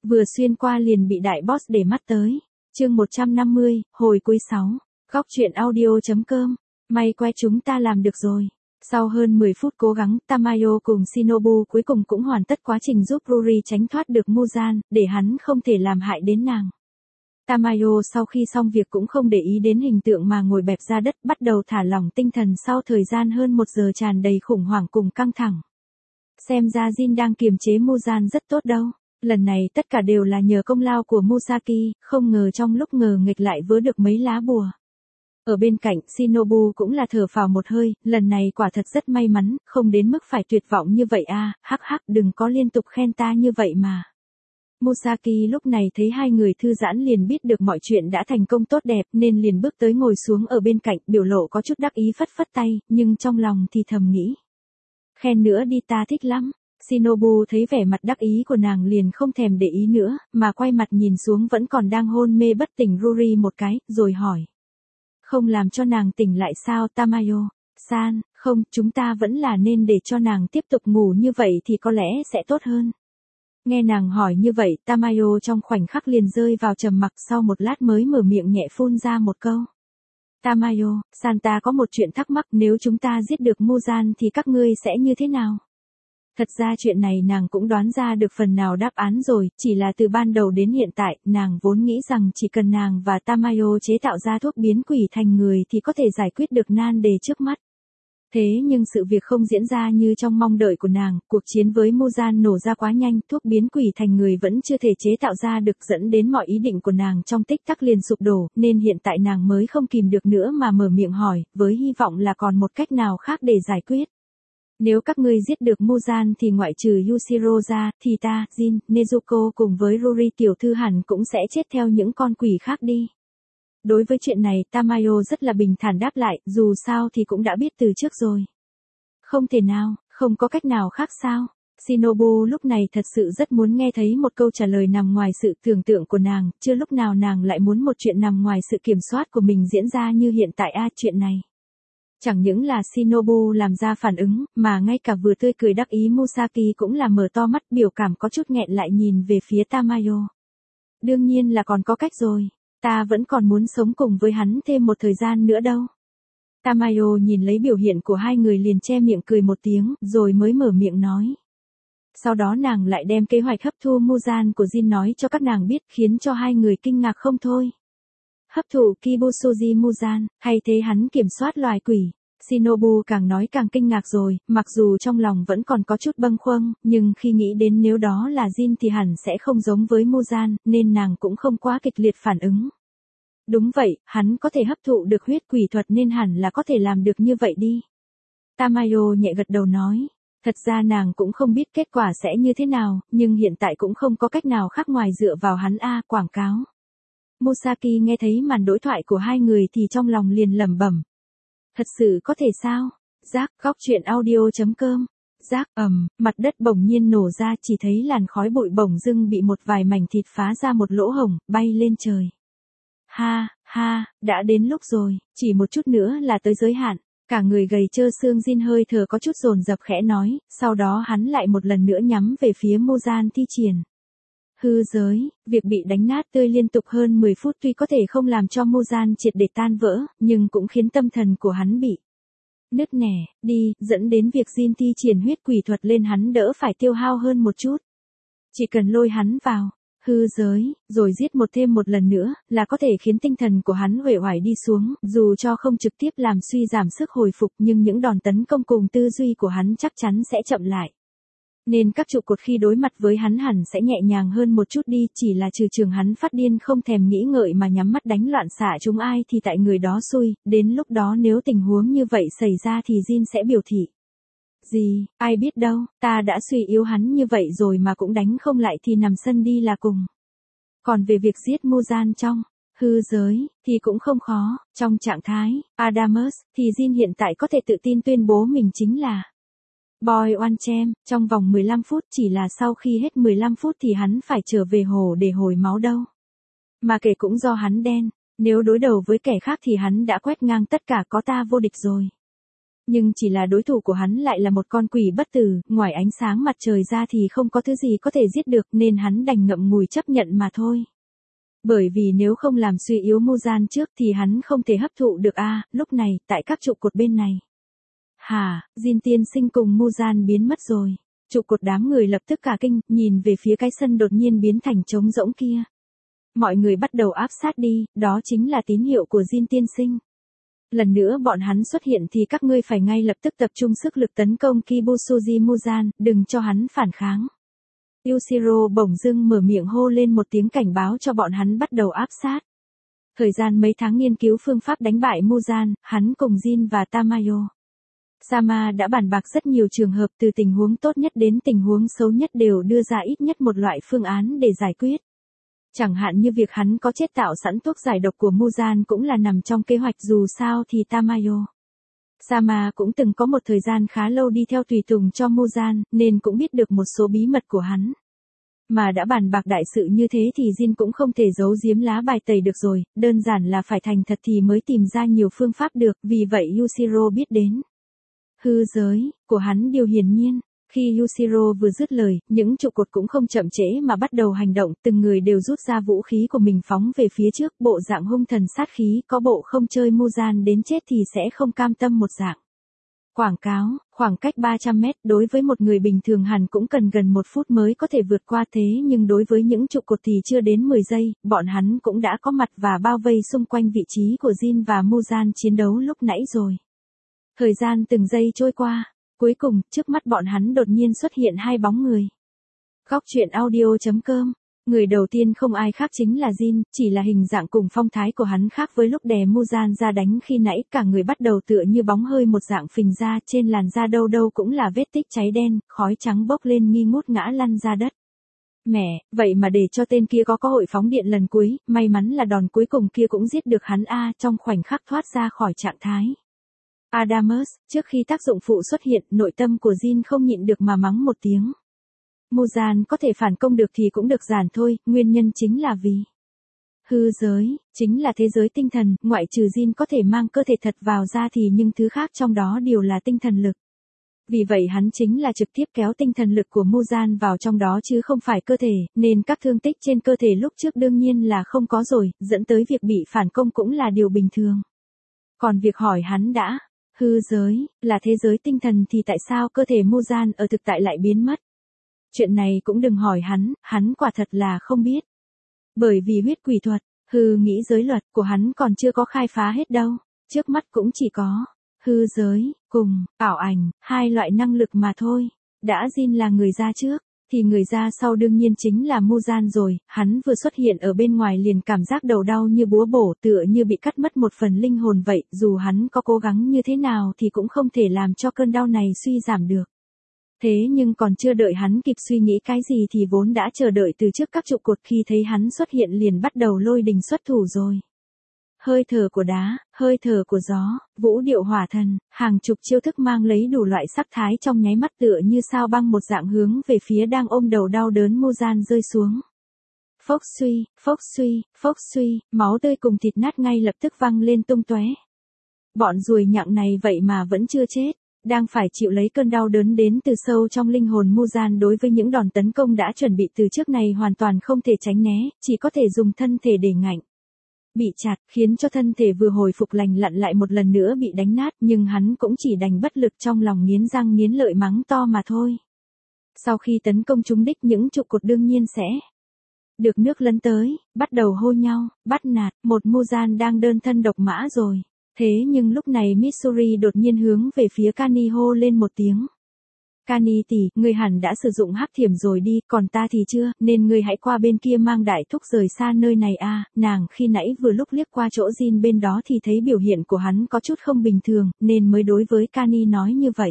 Vừa xuyên qua liền bị đại boss để mắt tới. Chương 150, hồi cuối 6. Góc truyện audio.com. May que chúng ta làm được rồi. Sau hơn 10 phút cố gắng, Tamayo cùng Shinobu cuối cùng cũng hoàn tất quá trình giúp Ruri tránh thoát được Muzan, để hắn không thể làm hại đến nàng. Tamayo sau khi xong việc cũng không để ý đến hình tượng mà ngồi bẹp ra đất, bắt đầu thả lỏng tinh thần sau thời gian hơn 1 giờ tràn đầy khủng hoảng cùng căng thẳng. Xem ra Jin đang kiềm chế Muzan rất tốt đâu. Lần này tất cả đều là nhờ công lao của Musaki, không ngờ trong lúc ngờ nghịch lại vớ được mấy lá bùa. Ở bên cạnh, Shinobu cũng là thở phào một hơi, lần này quả thật rất may mắn, không đến mức phải tuyệt vọng như vậy à, hắc hắc đừng có liên tục khen ta như vậy mà. Musaki lúc này thấy hai người thư giãn liền biết được mọi chuyện đã thành công tốt đẹp nên liền bước tới ngồi xuống ở bên cạnh, biểu lộ có chút đắc ý phất phất tay, nhưng trong lòng thì thầm nghĩ. Khen nữa đi, ta thích lắm. Shinobu thấy vẻ mặt đắc ý của nàng liền không thèm để ý nữa, mà quay mặt nhìn xuống vẫn còn đang hôn mê bất tỉnh Ruri một cái, rồi hỏi. Không làm cho nàng tỉnh lại sao Tamayo? San, không, chúng ta vẫn là nên để cho nàng tiếp tục ngủ như vậy thì có lẽ sẽ tốt hơn. Nghe nàng hỏi như vậy, Tamayo trong khoảnh khắc liền rơi vào trầm mặc, sau một lát mới mở miệng nhẹ phun ra một câu. Tamayo, San ta có một chuyện thắc mắc, nếu chúng ta giết được Muzan thì các ngươi sẽ như thế nào? Thật ra chuyện này nàng cũng đoán ra được phần nào đáp án rồi, chỉ là từ ban đầu đến hiện tại, nàng vốn nghĩ rằng chỉ cần nàng và Tamayo chế tạo ra thuốc biến quỷ thành người thì có thể giải quyết được nan đề trước mắt. Thế nhưng sự việc không diễn ra như trong mong đợi của nàng, cuộc chiến với Muzan nổ ra quá nhanh, thuốc biến quỷ thành người vẫn chưa thể chế tạo ra được, dẫn đến mọi ý định của nàng trong tích tắc liền sụp đổ, nên hiện tại nàng mới không kìm được nữa mà mở miệng hỏi, với hy vọng là còn một cách nào khác để giải quyết. Nếu các ngươi giết được Muzan thì ngoại trừ Yushiro ra, thì ta, Jin, Nezuko cùng với Ruri tiểu thư hẳn cũng sẽ chết theo những con quỷ khác đi. Đối với chuyện này Tamayo rất là bình thản đáp lại, dù sao thì cũng đã biết từ trước rồi. Không thể nào, không có cách nào khác sao? Shinobu lúc này thật sự rất muốn nghe thấy một câu trả lời nằm ngoài sự tưởng tượng của nàng, chưa lúc nào nàng lại muốn một chuyện nằm ngoài sự kiểm soát của mình diễn ra như hiện tại chuyện này. Chẳng những là Shinobu làm ra phản ứng, mà ngay cả vừa tươi cười đắc ý Musaki cũng là mở to mắt, biểu cảm có chút nghẹn lại nhìn về phía Tamayo. Đương nhiên là còn có cách rồi, ta vẫn còn muốn sống cùng với hắn thêm một thời gian nữa đâu. Tamayo nhìn lấy biểu hiện của hai người liền che miệng cười một tiếng, rồi mới mở miệng nói. Sau đó nàng lại đem kế hoạch hấp thu Muzan của Jin nói cho các nàng biết, khiến cho hai người kinh ngạc không thôi. Hấp thụ Kibusuji Muzan, hay thế hắn kiểm soát loài quỷ. Shinobu càng nói càng kinh ngạc rồi, mặc dù trong lòng vẫn còn có chút bâng khuâng, nhưng khi nghĩ đến nếu đó là Jin thì hẳn sẽ không giống với Muzan, nên nàng cũng không quá kịch liệt phản ứng. Đúng vậy, hắn có thể hấp thụ được huyết quỷ thuật nên hẳn là có thể làm được như vậy đi. Tamayo nhẹ gật đầu nói. Thật ra nàng cũng không biết kết quả sẽ như thế nào, nhưng hiện tại cũng không có cách nào khác ngoài dựa vào hắn quảng cáo. Musaki nghe thấy màn đối thoại của hai người thì trong lòng liền lẩm bẩm. Thật sự có thể sao? Rác, góc truyện audio.com. Rác, mặt đất bỗng nhiên nổ ra, chỉ thấy làn khói bụi bỗng dưng bị một vài mảnh thịt phá ra một lỗ hổng, bay lên trời. Ha, đã đến lúc rồi, chỉ một chút nữa là tới giới hạn. Cả người gầy trơ xương Jin hơi thở có chút dồn dập khẽ nói, sau đó hắn lại một lần nữa nhắm về phía Muzan thi triển. Hư giới, việc bị đánh nát tươi liên tục hơn 10 phút tuy có thể không làm cho Muzan triệt để tan vỡ, nhưng cũng khiến tâm thần của hắn bị nứt nẻ, dẫn đến việc Jin thi triển huyết quỷ thuật lên hắn đỡ phải tiêu hao hơn một chút. Chỉ cần lôi hắn vào hư giới, rồi giết thêm một lần nữa, là có thể khiến tinh thần của hắn uể oải đi xuống, dù cho không trực tiếp làm suy giảm sức hồi phục nhưng những đòn tấn công cùng tư duy của hắn chắc chắn sẽ chậm lại. Nên các trụ cột khi đối mặt với hắn hẳn sẽ nhẹ nhàng hơn một chút đi, chỉ là trừ trường hắn phát điên không thèm nghĩ ngợi mà nhắm mắt đánh loạn xạ chúng ai thì tại người đó xui, đến lúc đó nếu tình huống như vậy xảy ra thì Jin sẽ biểu thị. Gì, ai biết đâu, ta đã suy yếu hắn như vậy rồi mà cũng đánh không lại thì nằm sân đi là cùng. Còn về việc giết Muzan trong hư giới, thì cũng không khó, trong trạng thái Adamus, thì Jin hiện tại có thể tự tin tuyên bố mình chính là Boy One Champ, trong vòng 15 phút, chỉ là sau khi hết 15 phút thì hắn phải trở về hồ để hồi máu đâu. Mà kể cũng do hắn đen, nếu đối đầu với kẻ khác thì hắn đã quét ngang tất cả, có ta vô địch rồi. Nhưng chỉ là đối thủ của hắn lại là một con quỷ bất tử, ngoài ánh sáng mặt trời ra thì không có thứ gì có thể giết được nên hắn đành ngậm ngùi chấp nhận mà thôi. Bởi vì nếu không làm suy yếu Muzan trước thì hắn không thể hấp thụ được lúc này, tại các trụ cột bên này. Jin tiên sinh cùng Muzan biến mất rồi. Trụ cột đám người lập tức cả kinh, nhìn về phía cái sân đột nhiên biến thành trống rỗng kia. Mọi người bắt đầu áp sát đi, đó chính là tín hiệu của Jin tiên sinh. Lần nữa bọn hắn xuất hiện thì các ngươi phải ngay lập tức tập trung sức lực tấn công Kibusuji Muzan, đừng cho hắn phản kháng. Yushiro bỗng dưng mở miệng hô lên một tiếng cảnh báo cho bọn hắn bắt đầu áp sát. Thời gian mấy tháng nghiên cứu phương pháp đánh bại Muzan, hắn cùng Jin và Tamayo Sama đã bàn bạc rất nhiều trường hợp từ tình huống tốt nhất đến tình huống xấu nhất đều đưa ra ít nhất một loại phương án để giải quyết. Chẳng hạn như việc hắn có chế tạo sẵn thuốc giải độc của Muzan cũng là nằm trong kế hoạch, dù sao thì Tamayo Sama cũng từng có một thời gian khá lâu đi theo tùy tùng cho Muzan, nên cũng biết được một số bí mật của hắn. Mà đã bàn bạc đại sự như thế thì Jin cũng không thể giấu giếm lá bài tẩy được rồi, đơn giản là phải thành thật thì mới tìm ra nhiều phương pháp được, vì vậy Yushiro biết đến hư giới của hắn điều hiển nhiên. Khi Yushiro vừa dứt lời, những trụ cột cũng không chậm trễ mà bắt đầu hành động, từng người đều rút ra vũ khí của mình phóng về phía trước, bộ dạng hung thần sát khí, có bộ không chơi Muzan đến chết thì sẽ không cam tâm một dạng. Quảng cáo, khoảng cách 300 mét đối với một người bình thường hẳn cũng cần gần 1 phút mới có thể vượt qua, thế nhưng đối với những trụ cột thì chưa đến 10 giây, bọn hắn cũng đã có mặt và bao vây xung quanh vị trí của Jin và Muzan chiến đấu lúc nãy rồi. Thời gian từng giây trôi qua. Cuối cùng, trước mắt bọn hắn đột nhiên xuất hiện hai bóng người. Góc truyện audio.com. Người đầu tiên không ai khác chính là Jin, chỉ là hình dạng cùng phong thái của hắn khác với lúc đè Muzan ra đánh khi nãy, cả người bắt đầu tựa như bóng hơi một dạng phình ra, trên làn da đâu đâu cũng là vết tích cháy đen, khói trắng bốc lên nghi ngút ngã lăn ra đất. Mẹ, vậy mà để cho tên kia có cơ hội phóng điện lần cuối, may mắn là đòn cuối cùng kia cũng giết được hắn trong khoảnh khắc thoát ra khỏi trạng thái. Adamus, trước khi tác dụng phụ xuất hiện, nội tâm của Jin không nhịn được mà mắng một tiếng. Muzan có thể phản công được thì cũng được giản thôi, nguyên nhân chính là vì hư giới, chính là thế giới tinh thần, ngoại trừ Jin có thể mang cơ thể thật vào ra thì những thứ khác trong đó đều là tinh thần lực. Vì vậy hắn chính là trực tiếp kéo tinh thần lực của Muzan vào trong đó chứ không phải cơ thể, nên các thương tích trên cơ thể lúc trước đương nhiên là không có rồi, dẫn tới việc bị phản công cũng là điều bình thường. Còn việc hỏi hắn đã hư giới, là thế giới tinh thần thì tại sao cơ thể Muzan ở thực tại lại biến mất? Chuyện này cũng đừng hỏi hắn quả thật là không biết. Bởi vì huyết quỷ thuật, hư nghĩ giới luật của hắn còn chưa có khai phá hết đâu. Trước mắt cũng chỉ có hư giới, cùng ảo ảnh, hai loại năng lực mà thôi. Đã Jin là người ra trước, thì người ra sau đương nhiên chính là Muzan rồi, hắn vừa xuất hiện ở bên ngoài liền cảm giác đầu đau như búa bổ, tựa như bị cắt mất một phần linh hồn vậy, dù hắn có cố gắng như thế nào thì cũng không thể làm cho cơn đau này suy giảm được. Thế nhưng còn chưa đợi hắn kịp suy nghĩ cái gì thì vốn đã chờ đợi từ trước các trụ cột khi thấy hắn xuất hiện liền bắt đầu lôi đình xuất thủ rồi. Hơi thở của đá, hơi thở của gió, vũ điệu hỏa thần, hàng chục chiêu thức mang lấy đủ loại sắc thái trong nháy mắt tựa như sao băng một dạng hướng về phía đang ôm đầu đau đớn Muzan rơi xuống. Phốc suy, phốc suy, phốc suy, máu tươi cùng thịt nát ngay lập tức văng lên tung tóe. Bọn ruồi nhặng này vậy mà vẫn chưa chết, đang phải chịu lấy cơn đau đớn đến từ sâu trong linh hồn Muzan, đối với những đòn tấn công đã chuẩn bị từ trước này hoàn toàn không thể tránh né, chỉ có thể dùng thân thể để ngạnh. Bị chặt, khiến cho thân thể vừa hồi phục lành lặn lại một lần nữa bị đánh nát, nhưng hắn cũng chỉ đành bất lực trong lòng nghiến răng nghiến lợi mắng to mà thôi. Sau khi tấn công trúng đích, những trụ cột đương nhiên sẽ được nước lấn tới, bắt đầu hô nhau, bắt nạt, một Muzan đang đơn thân độc mã rồi. Thế nhưng lúc này Mitsuri đột nhiên hướng về phía Kani hô lên một tiếng. Kani tỷ, ngươi hẳn đã sử dụng hắc thiểm rồi đi, còn ta thì chưa, nên ngươi hãy qua bên kia mang đại thúc rời xa nơi này nàng khi nãy vừa lúc liếc qua chỗ Jin bên đó thì thấy biểu hiện của hắn có chút không bình thường, nên mới đối với Kani nói như vậy.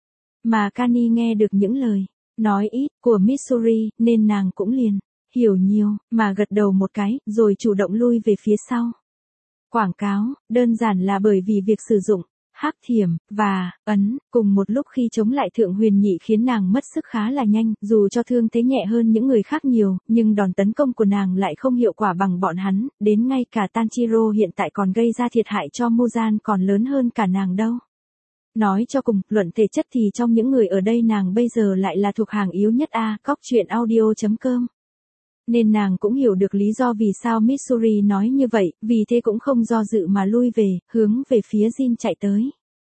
Mà Kani nghe được những lời nói ít của Mitsuri, nên nàng cũng liền hiểu nhiều, mà gật đầu một cái, rồi chủ động lui về phía sau. Quảng cáo, đơn giản là bởi vì việc sử dụng hắc thiểm và ấn cùng một lúc khi chống lại Thượng Huyền Nhị khiến nàng mất sức khá là nhanh, dù cho thương thế nhẹ hơn những người khác nhiều, nhưng đòn tấn công của nàng lại không hiệu quả bằng bọn hắn, đến ngay cả Tanjiro hiện tại còn gây ra thiệt hại cho Muzan còn lớn hơn cả nàng đâu. Nói cho cùng, luận thể chất thì trong những người ở đây nàng bây giờ lại là thuộc hàng yếu nhất a. Cóc truyện audio.com. Nên nàng cũng hiểu được lý do vì sao Missouri nói như vậy, vì thế cũng không do dự mà lui về, hướng về phía Jin chạy tới.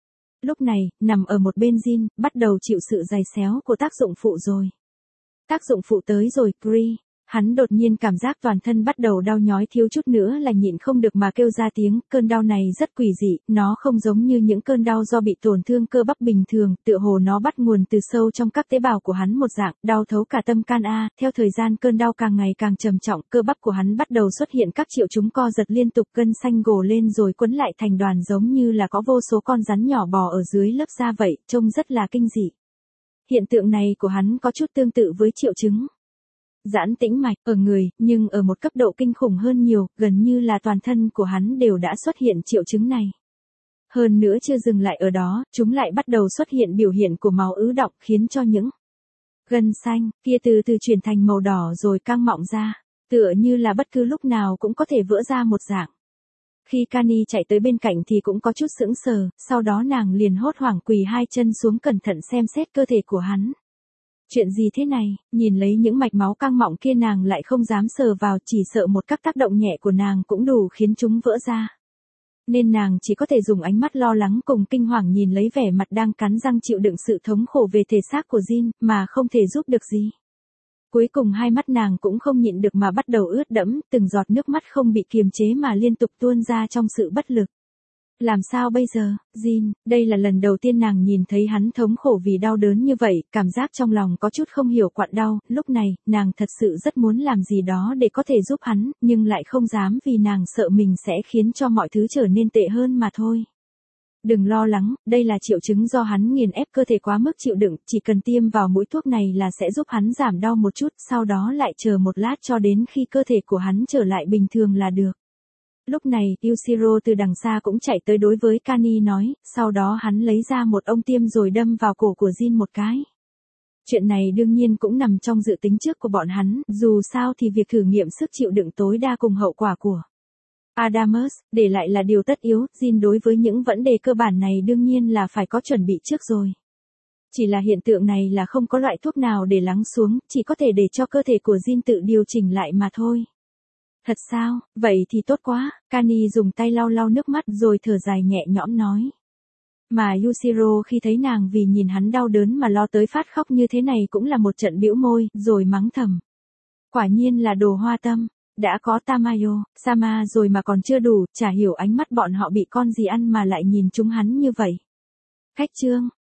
Lúc này, nằm ở một bên Jin, bắt đầu chịu sự giày xéo của tác dụng phụ rồi. Tác dụng phụ tới rồi, Cree. Hắn đột nhiên cảm giác toàn thân bắt đầu đau nhói, thiếu chút nữa là nhịn không được mà kêu ra tiếng. Cơn đau này rất quỷ dị, nó không giống như những cơn đau do bị tổn thương cơ bắp bình thường, tựa hồ nó bắt nguồn từ sâu trong các tế bào của hắn một dạng, đau thấu cả tâm can a. Theo thời gian cơn đau càng ngày càng trầm trọng, cơ bắp của hắn bắt đầu xuất hiện các triệu chứng co giật liên tục, gân xanh gồ lên rồi quấn lại thành đoàn giống như là có vô số con rắn nhỏ bò ở dưới lớp da vậy, trông rất là kinh dị. Hiện tượng này của hắn có chút tương tự với triệu chứng giãn tĩnh mạch ở người, nhưng ở một cấp độ kinh khủng hơn nhiều, gần như là toàn thân của hắn đều đã xuất hiện triệu chứng này. Hơn nữa chưa dừng lại ở đó, chúng lại bắt đầu xuất hiện biểu hiện của máu ứ đọng, khiến cho những gân xanh kia từ từ chuyển thành màu đỏ rồi căng mọng ra, tựa như là bất cứ lúc nào cũng có thể vỡ ra một dạng. Khi Kani chạy tới bên cạnh thì cũng có chút sững sờ, sau đó nàng liền hốt hoảng quỳ hai chân xuống cẩn thận xem xét cơ thể của hắn. Chuyện gì thế này, nhìn lấy những mạch máu căng mọng kia nàng lại không dám sờ vào, chỉ sợ một các tác động nhẹ của nàng cũng đủ khiến chúng vỡ ra. Nên nàng chỉ có thể dùng ánh mắt lo lắng cùng kinh hoàng nhìn lấy vẻ mặt đang cắn răng chịu đựng sự thống khổ về thể xác của Jin, mà không thể giúp được gì. Cuối cùng hai mắt nàng cũng không nhịn được mà bắt đầu ướt đẫm, từng giọt nước mắt không bị kiềm chế mà liên tục tuôn ra trong sự bất lực. Làm sao bây giờ, Jin, đây là lần đầu tiên nàng nhìn thấy hắn thống khổ vì đau đớn như vậy, cảm giác trong lòng có chút không hiểu quặn đau, lúc này, nàng thật sự rất muốn làm gì đó để có thể giúp hắn, nhưng lại không dám vì nàng sợ mình sẽ khiến cho mọi thứ trở nên tệ hơn mà thôi. Đừng lo lắng, đây là triệu chứng do hắn nghiền ép cơ thể quá mức chịu đựng, chỉ cần tiêm vào mũi thuốc này là sẽ giúp hắn giảm đau một chút, sau đó lại chờ một lát cho đến khi cơ thể của hắn trở lại bình thường là được. Lúc này, Yushiro từ đằng xa cũng chạy tới đối với Kani nói, sau đó hắn lấy ra một ông tiêm rồi đâm vào cổ của Jin một cái. Chuyện này đương nhiên cũng nằm trong dự tính trước của bọn hắn, dù sao thì việc thử nghiệm sức chịu đựng tối đa cùng hậu quả của Adamus, để lại là điều tất yếu, Jin đối với những vấn đề cơ bản này đương nhiên là phải có chuẩn bị trước rồi. Chỉ là hiện tượng này là không có loại thuốc nào để lắng xuống, chỉ có thể để cho cơ thể của Jin tự điều chỉnh lại mà thôi. Thật sao, vậy thì tốt quá, Kani dùng tay lau lau nước mắt rồi thở dài nhẹ nhõm nói. Mà Yushiro khi thấy nàng vì nhìn hắn đau đớn mà lo tới phát khóc như thế này cũng là một trận bĩu môi, rồi mắng thầm. Quả nhiên là đồ hoa tâm, đã có Tamayo, Sama rồi mà còn chưa đủ, chả hiểu ánh mắt bọn họ bị con gì ăn mà lại nhìn chúng hắn như vậy. Khách chương.